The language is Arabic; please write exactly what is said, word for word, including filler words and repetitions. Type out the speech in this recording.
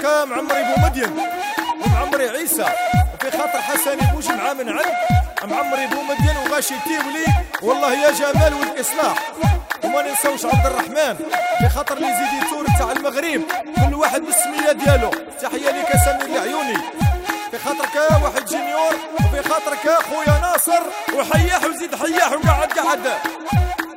خا معمري بومدين ومعمري عيسى، وفي خاطر حسن بوش مع من عند معمري بومدين وغاشي تيولي والله يا جمال والإصلاح. وما ننسوش عبد الرحمن في خاطر لي زيدي تور تاع المغرب كل واحد بالسميه ديالو. تحيه ليك سمير العيوني في خاطرك واحد جونيور، وفي خاطرك خويا ناصر وحياح وزيد حياح وقعد قعد.